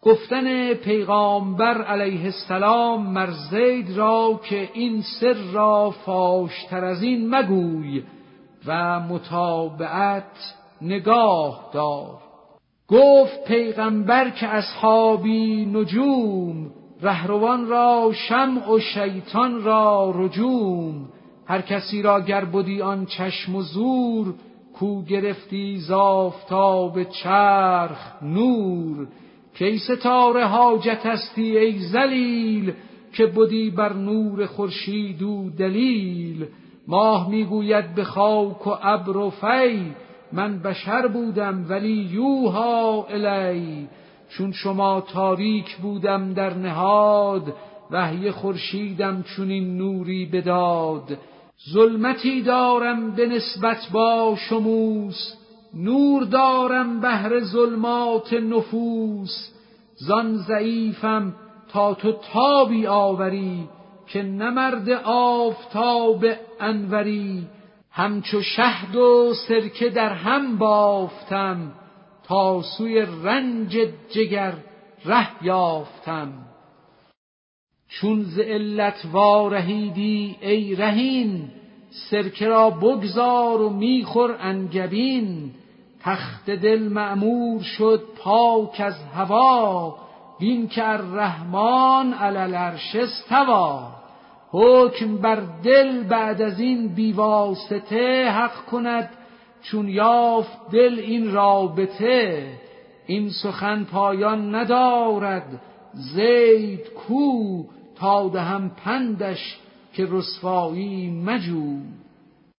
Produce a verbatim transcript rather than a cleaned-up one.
گفتن پیغامبر علیه السلام مر زید را که این سر را فاشتر از این مگوی و متابعت نگاه دار. گفت پیغمبر که اصحابی نجوم، رهروان را شمع و شیطان را رجوم. هر کسی را گر بدی آن چشم و زور، کو گرفتی ز آفتاب چرخ نور. کی ستاره حاجت استی ای ذلیل، که بدی بر نور خورشید و دلیل. ماه میگوید به خاک و ابر و فی، من بشر بودم ولی یوحی الی. چون شما تاریک بودم در نهاد، وحی خورشیدم چونین نوری بداد. ظلمتی دارم به نسبت با شموس، نور دارم بهر ظلمات نفوس. زان ضعیفم تا تو تابی آوری، که نمرد آفتاب انوری. همچو شهد و سرکه در هم بافتم، تا سوی رنج جگر ره یافتم. چون ز علت وارهیدی ای رهین، سرکه را بگذار و میخور انگبین. تخت دل معمور شد پاک از هوا، بین که الرحمن علی العرش استوی. حکم بر دل بعد از این بیواسطه، حق کند چون یافت دل این رابطه. این سخن پایان ندارد زید کو، تا دهم پندش که رسوایی مجو.